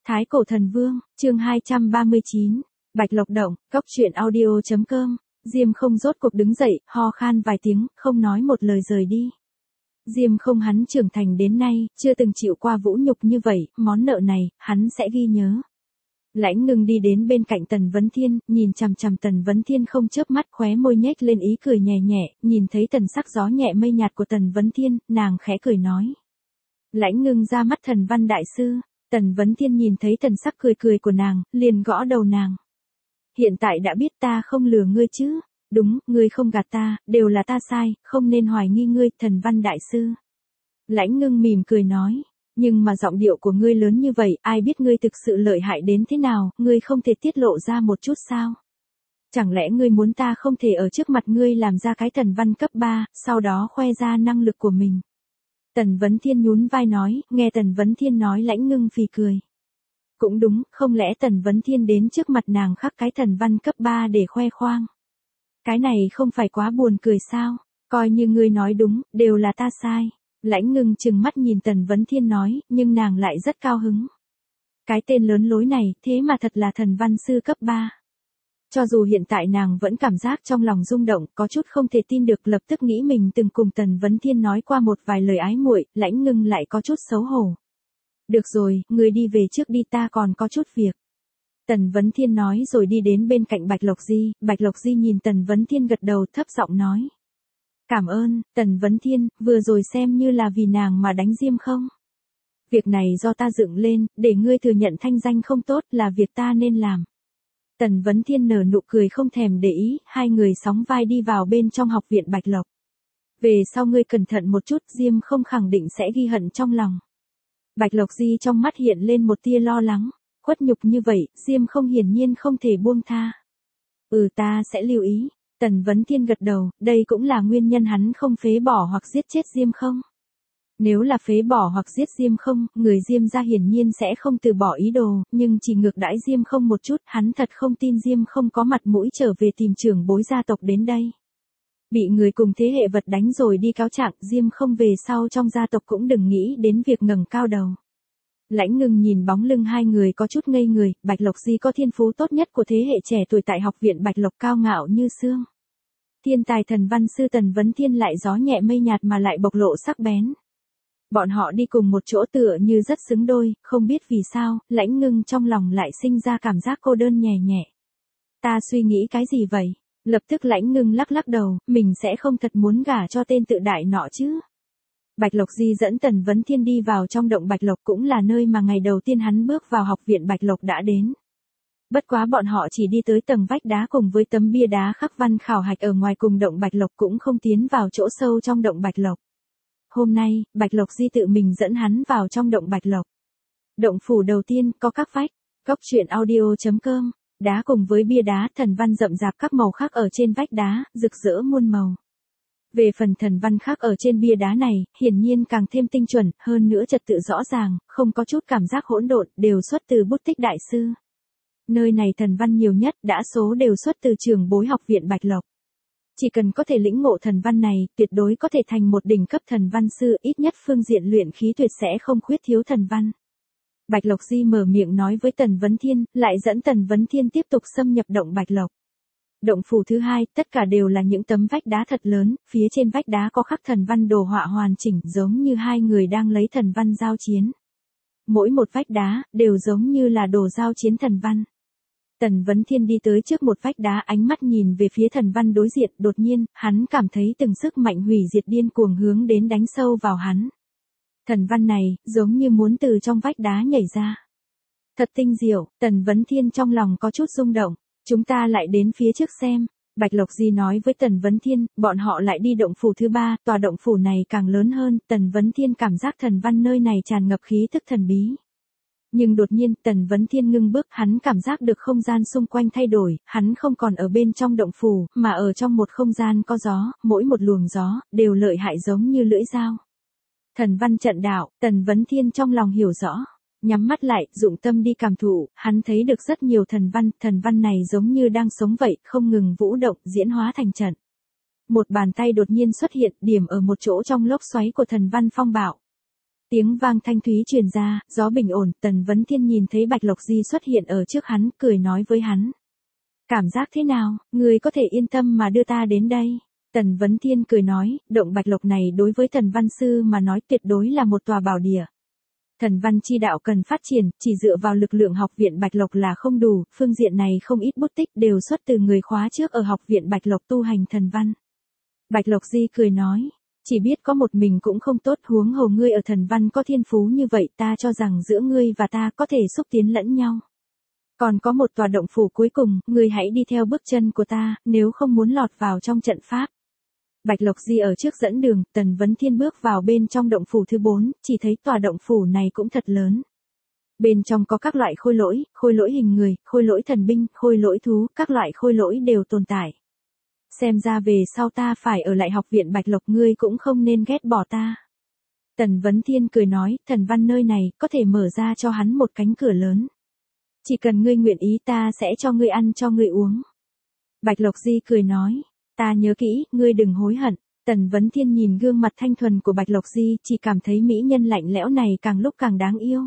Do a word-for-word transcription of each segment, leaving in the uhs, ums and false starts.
Thái Cổ Thần Vương, chương hai trăm ba mươi chín, Bạch Lộc Động, Cốc truyện audio chấm com. Diêm Không rốt cuộc đứng dậy, ho khan vài tiếng, không nói một lời rời đi. Diêm Không hắn trưởng thành đến nay, chưa từng chịu qua vũ nhục như vậy, món nợ này, hắn sẽ ghi nhớ. Lãnh Ngưng đi đến bên cạnh Tần Vấn Thiên, nhìn chằm chằm Tần Vấn Thiên không chớp mắt, khóe môi nhếch lên ý cười nhẹ nhẹ, nhìn thấy tần sắc gió nhẹ mây nhạt của Tần Vấn Thiên, nàng khẽ cười nói. Lãnh Ngưng ra mắt Thần Văn đại sư. Tần Vấn Thiên nhìn thấy tần sắc cười cười của nàng, liền gõ đầu nàng. Hiện tại đã biết ta không lừa ngươi chứ? Đúng, ngươi không gạt ta, đều là ta sai, không nên hoài nghi ngươi, Thần Văn đại sư. Lãnh Ngưng mỉm cười nói, nhưng mà giọng điệu của ngươi lớn như vậy, ai biết ngươi thực sự lợi hại đến thế nào, ngươi không thể tiết lộ ra một chút sao? Chẳng lẽ ngươi muốn ta không thể ở trước mặt ngươi làm ra cái thần văn cấp ba, sau đó khoe ra năng lực của mình? Tần Vấn Thiên nhún vai nói, nghe Tần Vấn Thiên nói Lãnh Ngưng phì cười. Cũng đúng, không lẽ Tần Vấn Thiên đến trước mặt nàng khắc cái thần văn cấp ba để khoe khoang. Cái này không phải quá buồn cười sao, coi như ngươi nói đúng, đều là ta sai. Lãnh Ngưng trừng mắt nhìn Tần Vấn Thiên nói, nhưng nàng lại rất cao hứng. Cái tên lớn lối này, thế mà thật là thần văn sư cấp ba. Cho dù hiện tại nàng vẫn cảm giác trong lòng rung động, có chút không thể tin được, lập tức nghĩ mình từng cùng Tần Vấn Thiên nói qua một vài lời ái muội, Lãnh Ngưng lại có chút xấu hổ. Được rồi, ngươi đi về trước đi, ta còn có chút việc. Tần Vấn Thiên nói rồi đi đến bên cạnh Bạch Lộc Di, Bạch Lộc Di nhìn Tần Vấn Thiên gật đầu thấp giọng nói. Cảm ơn, Tần Vấn Thiên, vừa rồi xem như là vì nàng mà đánh Diêm Không. Việc này do ta dựng lên, để ngươi thừa nhận thanh danh không tốt là việc ta nên làm. Tần Vấn Thiên nở nụ cười không thèm để ý, hai người sóng vai đi vào bên trong học viện Bạch Lộc. Về sau ngươi cẩn thận một chút, Diêm Không khẳng định sẽ ghi hận trong lòng. Bạch Lộc Di trong mắt hiện lên một tia lo lắng, khuất nhục như vậy, Diêm Không hiển nhiên không thể buông tha. Ừ, ta sẽ lưu ý. Tần Vấn Thiên gật đầu, đây cũng là nguyên nhân hắn không phế bỏ hoặc giết chết Diêm Không. Nếu là phế bỏ hoặc giết Diêm Không, người Diêm gia hiển nhiên sẽ không từ bỏ ý đồ, nhưng chỉ ngược đãi Diêm Không một chút, hắn thật không tin Diêm Không có mặt mũi trở về tìm trưởng bối gia tộc đến đây. Bị người cùng thế hệ vật đánh rồi đi cáo trạng, Diêm Không về sau trong gia tộc cũng đừng nghĩ đến việc ngẩng cao đầu. Lãnh Ngưng nhìn bóng lưng hai người có chút ngây người, Bạch Lộc Di có thiên phú tốt nhất của thế hệ trẻ tuổi tại học viện Bạch Lộc, cao ngạo như xương. Thiên tài thần văn sư Tần Vấn Thiên lại gió nhẹ mây nhạt mà lại bộc lộ sắc bén. Bọn họ đi cùng một chỗ tựa như rất xứng đôi, không biết vì sao, Lãnh Ngưng trong lòng lại sinh ra cảm giác cô đơn nhẹ nhẹ. Ta suy nghĩ cái gì vậy? Lập tức Lãnh Ngưng lắc lắc đầu, mình sẽ không thật muốn gả cho tên tự đại nọ chứ. Bạch Lộc Di dẫn Tần Vấn Thiên đi vào trong động Bạch Lộc, cũng là nơi mà ngày đầu tiên hắn bước vào học viện Bạch Lộc đã đến. Bất quá bọn họ chỉ đi tới tầng vách đá cùng với tấm bia đá khắc văn khảo hạch ở ngoài cùng động Bạch Lộc, cũng không tiến vào chỗ sâu trong động Bạch Lộc. Hôm nay, Bạch Lộc Di tự mình dẫn hắn vào trong động Bạch Lộc. Động phủ đầu tiên có các vách, Cốc truyện audio chấm com, đá cùng với bia đá, thần văn rậm rạp các màu khác ở trên vách đá, rực rỡ muôn màu. Về phần thần văn khác ở trên bia đá này, hiển nhiên càng thêm tinh chuẩn, hơn nữa trật tự rõ ràng, không có chút cảm giác hỗn độn, đều xuất từ bút tích đại sư. Nơi này thần văn nhiều nhất, đa số đều xuất từ trưởng bối học viện Bạch Lộc. Chỉ cần có thể lĩnh ngộ thần văn này, tuyệt đối có thể thành một đỉnh cấp thần văn sư, ít nhất phương diện luyện khí tuyệt sẽ không khuyết thiếu thần văn. Bạch Lộc Di mở miệng nói với Tần Vấn Thiên, lại dẫn Tần Vấn Thiên tiếp tục xâm nhập động Bạch Lộc. Động phủ thứ hai, tất cả đều là những tấm vách đá thật lớn, phía trên vách đá có khắc thần văn đồ họa hoàn chỉnh, giống như hai người đang lấy thần văn giao chiến. Mỗi một vách đá, đều giống như là đồ giao chiến thần văn. Tần Vấn Thiên đi tới trước một vách đá, ánh mắt nhìn về phía thần văn đối diện, đột nhiên, hắn cảm thấy từng sức mạnh hủy diệt điên cuồng hướng đến đánh sâu vào hắn. Thần văn này, giống như muốn từ trong vách đá nhảy ra. Thật tinh diệu, Tần Vấn Thiên trong lòng có chút rung động. Chúng ta lại đến phía trước xem. Bạch Lộc Di nói với Tần Vấn Thiên, bọn họ lại đi động phủ thứ ba, tòa động phủ này càng lớn hơn, Tần Vấn Thiên cảm giác thần văn nơi này tràn ngập khí tức thần bí. Nhưng đột nhiên, Tần Vấn Thiên ngưng bước, hắn cảm giác được không gian xung quanh thay đổi, hắn không còn ở bên trong động phủ, mà ở trong một không gian có gió, mỗi một luồng gió, đều lợi hại giống như lưỡi dao. Thần văn trận đạo, Tần Vấn Thiên trong lòng hiểu rõ. Nhắm mắt lại, dụng tâm đi cảm thụ, hắn thấy được rất nhiều thần văn, thần văn này giống như đang sống vậy, không ngừng vũ động, diễn hóa thành trận. Một bàn tay đột nhiên xuất hiện, điểm ở một chỗ trong lốc xoáy của thần văn phong bạo. Tiếng vang thanh thúy truyền ra, gió bình ổn, Tần Vấn Thiên nhìn thấy Bạch Lộc Di xuất hiện ở trước hắn, cười nói với hắn. Cảm giác thế nào, người có thể yên tâm mà đưa ta đến đây. Tần Vấn Thiên cười nói, động Bạch Lộc này đối với Thần Văn Sư mà nói tuyệt đối là một tòa bảo địa. Thần văn chi đạo cần phát triển, chỉ dựa vào lực lượng học viện Bạch Lộc là không đủ, phương diện này không ít bút tích đều xuất từ người khóa trước ở học viện Bạch Lộc tu hành thần văn. Bạch Lộc Di cười nói, chỉ biết có một mình cũng không tốt, huống hồ ngươi ở thần văn có thiên phú như vậy, ta cho rằng giữa ngươi và ta có thể xúc tiến lẫn nhau. Còn có một tòa động phủ cuối cùng, ngươi hãy đi theo bước chân của ta, nếu không muốn lọt vào trong trận pháp. Bạch Lộc Di ở trước dẫn đường, Tần Vấn Thiên bước vào bên trong động phủ thứ bốn, chỉ thấy tòa động phủ này cũng thật lớn. Bên trong có các loại khôi lỗi, khôi lỗi hình người, khôi lỗi thần binh, khôi lỗi thú, các loại khôi lỗi đều tồn tại. Xem ra về sau ta phải ở lại học viện Bạch Lộc, ngươi cũng không nên ghét bỏ ta. Tần Vấn Thiên cười nói, thần văn nơi này có thể mở ra cho hắn một cánh cửa lớn. Chỉ cần ngươi nguyện ý ta sẽ cho ngươi ăn cho ngươi uống. Bạch Lộc Di cười nói, ta nhớ kỹ, ngươi đừng hối hận. Tần Vấn Thiên nhìn gương mặt thanh thuần của Bạch Lộc Di, chỉ cảm thấy mỹ nhân lạnh lẽo này càng lúc càng đáng yêu.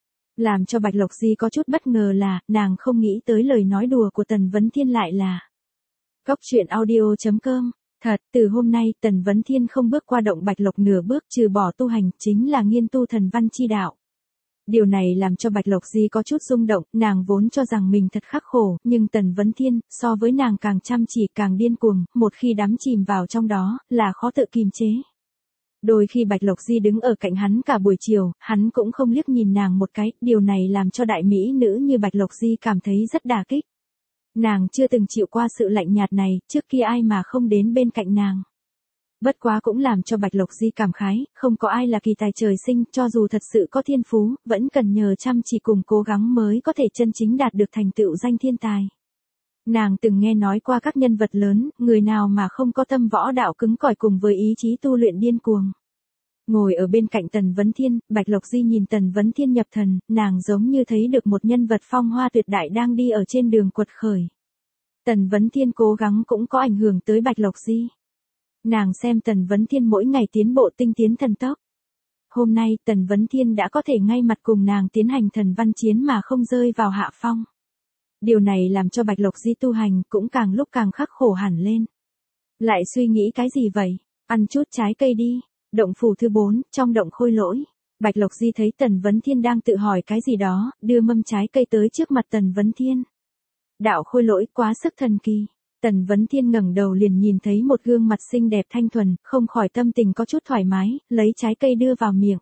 Làm cho Bạch Lộc Di có chút bất ngờ là, nàng không nghĩ tới lời nói đùa của Tần Vấn Thiên lại là Cốc truyện audio chấm com. Thật, từ hôm nay Tần Vấn Thiên không bước qua động Bạch Lộc nửa bước, trừ bỏ tu hành, chính là nghiên tu thần văn chi đạo. Điều này làm cho Bạch Lộc Di có chút rung động, nàng vốn cho rằng mình thật khắc khổ, nhưng Tần Vấn Thiên, so với nàng càng chăm chỉ càng điên cuồng, một khi đắm chìm vào trong đó, là khó tự kìm chế. Đôi khi Bạch Lộc Di đứng ở cạnh hắn cả buổi chiều, hắn cũng không liếc nhìn nàng một cái, điều này làm cho đại mỹ nữ như Bạch Lộc Di cảm thấy rất đả kích. Nàng chưa từng chịu qua sự lạnh nhạt này, trước kia ai mà không đến bên cạnh nàng. Bất quá cũng làm cho Bạch Lộc Di cảm khái, không có ai là kỳ tài trời sinh, cho dù thật sự có thiên phú, vẫn cần nhờ chăm chỉ cùng cố gắng mới có thể chân chính đạt được thành tựu danh thiên tài. Nàng từng nghe nói qua các nhân vật lớn, người nào mà không có tâm võ đạo cứng cỏi cùng với ý chí tu luyện điên cuồng. Ngồi ở bên cạnh Tần Vấn Thiên, Bạch Lộc Di nhìn Tần Vấn Thiên nhập thần, nàng giống như thấy được một nhân vật phong hoa tuyệt đại đang đi ở trên đường quật khởi. Tần Vấn Thiên cố gắng cũng có ảnh hưởng tới Bạch Lộc Di. Nàng xem Tần Vấn Thiên mỗi ngày tiến bộ tinh tiến thần tốc. Hôm nay Tần Vấn Thiên đã có thể ngay mặt cùng nàng tiến hành thần văn chiến mà không rơi vào hạ phong. Điều này làm cho Bạch Lộc Di tu hành cũng càng lúc càng khắc khổ hẳn lên. Lại suy nghĩ cái gì vậy? Ăn chút trái cây đi. Động phủ thứ bốn, trong động khôi lỗi. Bạch Lộc Di thấy Tần Vấn Thiên đang tự hỏi cái gì đó, đưa mâm trái cây tới trước mặt Tần Vấn Thiên. Đạo khôi lỗi quá sức thần kỳ. Tần Vấn Thiên ngẩng đầu liền nhìn thấy một gương mặt xinh đẹp thanh thuần, không khỏi tâm tình có chút thoải mái, lấy trái cây đưa vào miệng.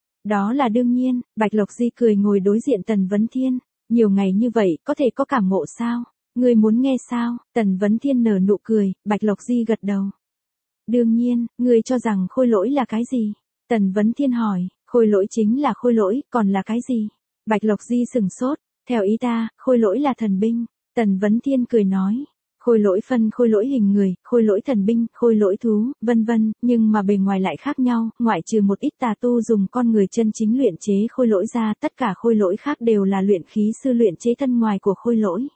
Đó là đương nhiên, Bạch Lộc Di cười ngồi đối diện Tần Vấn Thiên. Nhiều ngày như vậy, có thể có cảm ngộ sao? Ngươi muốn nghe sao? Tần Vấn Thiên nở nụ cười, Bạch Lộc Di gật đầu. Đương nhiên, ngươi cho rằng khôi lỗi là cái gì? Tần Vấn Thiên hỏi, khôi lỗi chính là khôi lỗi, còn là cái gì? Bạch Lộc Di sừng sốt, theo ý ta, khôi lỗi là thần binh. Tần Vấn Thiên cười nói, khôi lỗi phân khôi lỗi hình người, khôi lỗi thần binh, khôi lỗi thú, vân vân, nhưng mà bề ngoài lại khác nhau, ngoại trừ một ít tà tu dùng con người chân chính luyện chế khôi lỗi ra, tất cả khôi lỗi khác đều là luyện khí sư luyện chế thân ngoài của khôi lỗi.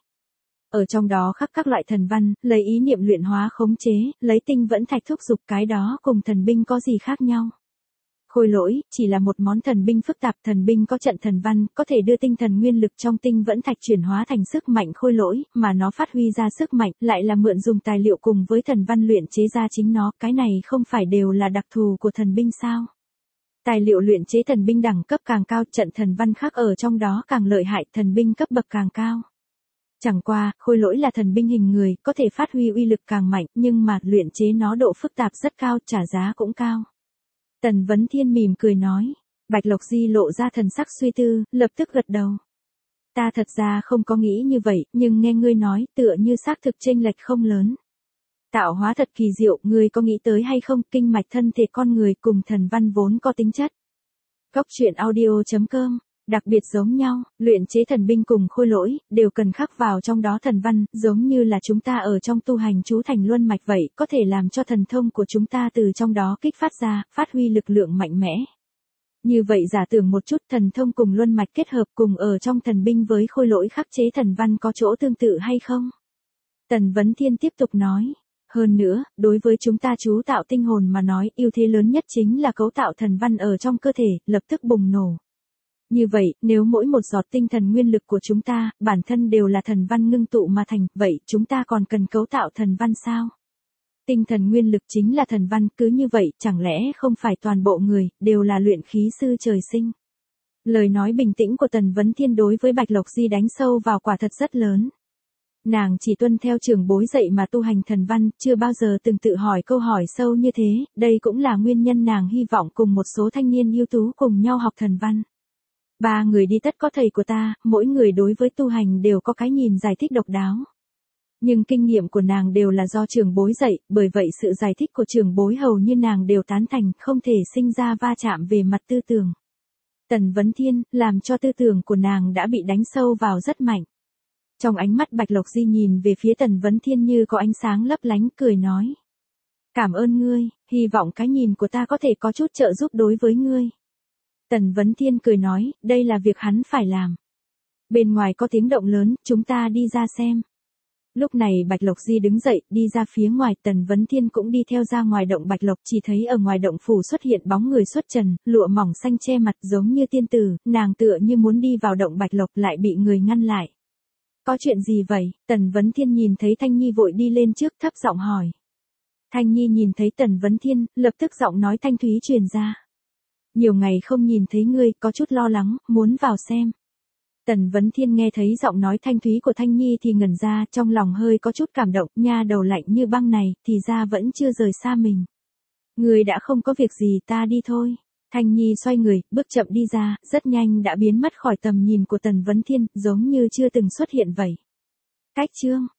Ở trong đó khắc các loại thần văn, lấy ý niệm luyện hóa khống chế, lấy tinh vẫn thạch thúc dục, cái đó cùng thần binh có gì khác nhau. Khôi lỗi, chỉ là một món thần binh phức tạp, thần binh có trận thần văn, có thể đưa tinh thần nguyên lực trong tinh vẫn thạch chuyển hóa thành sức mạnh khôi lỗi, mà nó phát huy ra sức mạnh, lại là mượn dùng tài liệu cùng với thần văn luyện chế ra chính nó, cái này không phải đều là đặc thù của thần binh sao? Tài liệu luyện chế thần binh đẳng cấp càng cao, trận thần văn khác ở trong đó càng lợi hại, thần binh cấp bậc càng cao. Chẳng qua, khôi lỗi là thần binh hình người, có thể phát huy uy lực càng mạnh, nhưng mà luyện chế nó độ phức tạp rất cao, trả giá cũng cao. Tần Vấn Thiên mỉm cười nói. Bạch Lộc Di lộ ra thần sắc suy tư, lập tức gật đầu. Ta thật ra không có nghĩ như vậy, nhưng nghe ngươi nói, tựa như xác thực chênh lệch không lớn. Tạo hóa thật kỳ diệu, ngươi có nghĩ tới hay không, kinh mạch thân thể con người cùng thần văn vốn có tính chất. Cốc truyện audio chấm com. Đặc biệt giống nhau, luyện chế thần binh cùng khôi lỗi, đều cần khắc vào trong đó thần văn, giống như là chúng ta ở trong tu hành chú thành luân mạch vậy, có thể làm cho thần thông của chúng ta từ trong đó kích phát ra, phát huy lực lượng mạnh mẽ. Như vậy giả tưởng một chút, thần thông cùng luân mạch kết hợp cùng ở trong thần binh với khôi lỗi khắc chế thần văn có chỗ tương tự hay không? Tần Vấn Thiên tiếp tục nói. Hơn nữa, đối với chúng ta chú tạo tinh hồn mà nói, ưu thế lớn nhất chính là cấu tạo thần văn ở trong cơ thể, lập tức bùng nổ. Như vậy, nếu mỗi một giọt tinh thần nguyên lực của chúng ta, bản thân đều là thần văn ngưng tụ mà thành, vậy chúng ta còn cần cấu tạo thần văn sao? Tinh thần nguyên lực chính là thần văn, cứ như vậy, chẳng lẽ không phải toàn bộ người, đều là luyện khí sư trời sinh? Lời nói bình tĩnh của Tần Vấn Thiên đối với Bạch Lộc Di đánh sâu vào quả thật rất lớn. Nàng chỉ tuân theo trưởng bối dạy mà tu hành thần văn, chưa bao giờ từng tự hỏi câu hỏi sâu như thế, đây cũng là nguyên nhân nàng hy vọng cùng một số thanh niên ưu tú cùng nhau học thần văn. Ba người đi tất có thầy của ta, mỗi người đối với tu hành đều có cái nhìn giải thích độc đáo. Nhưng kinh nghiệm của nàng đều là do trưởng bối dạy, bởi vậy sự giải thích của trưởng bối hầu như nàng đều tán thành, không thể sinh ra va chạm về mặt tư tưởng. Tần Vấn Thiên, làm cho tư tưởng của nàng đã bị đánh sâu vào rất mạnh. Trong ánh mắt Bạch Lộc Di nhìn về phía Tần Vấn Thiên như có ánh sáng lấp lánh, cười nói. Cảm ơn ngươi, hy vọng cái nhìn của ta có thể có chút trợ giúp đối với ngươi. Tần Vấn Thiên cười nói, đây là việc hắn phải làm. Bên ngoài có tiếng động lớn, chúng ta đi ra xem. Lúc này Bạch Lộc Di đứng dậy, đi ra phía ngoài, Tần Vấn Thiên cũng đi theo ra ngoài động Bạch Lộc, chỉ thấy ở ngoài động phủ xuất hiện bóng người xuất trần, lụa mỏng xanh che mặt giống như tiên tử, nàng tựa như muốn đi vào động Bạch Lộc lại bị người ngăn lại. Có chuyện gì vậy? Tần Vấn Thiên nhìn thấy Thanh Nhi vội đi lên trước, thấp giọng hỏi. Thanh Nhi nhìn thấy Tần Vấn Thiên, lập tức giọng nói thanh thúy truyền ra. Nhiều ngày không nhìn thấy ngươi, có chút lo lắng, muốn vào xem. Tần Vấn Thiên nghe thấy giọng nói thanh thúy của Thanh Nhi thì ngẩn ra, trong lòng hơi có chút cảm động, nha đầu lạnh như băng này, thì ra vẫn chưa rời xa mình. Ngươi đã không có việc gì, ta đi thôi. Thanh Nhi xoay người, bước chậm đi ra, rất nhanh đã biến mất khỏi tầm nhìn của Tần Vấn Thiên, giống như chưa từng xuất hiện vậy. Cách chương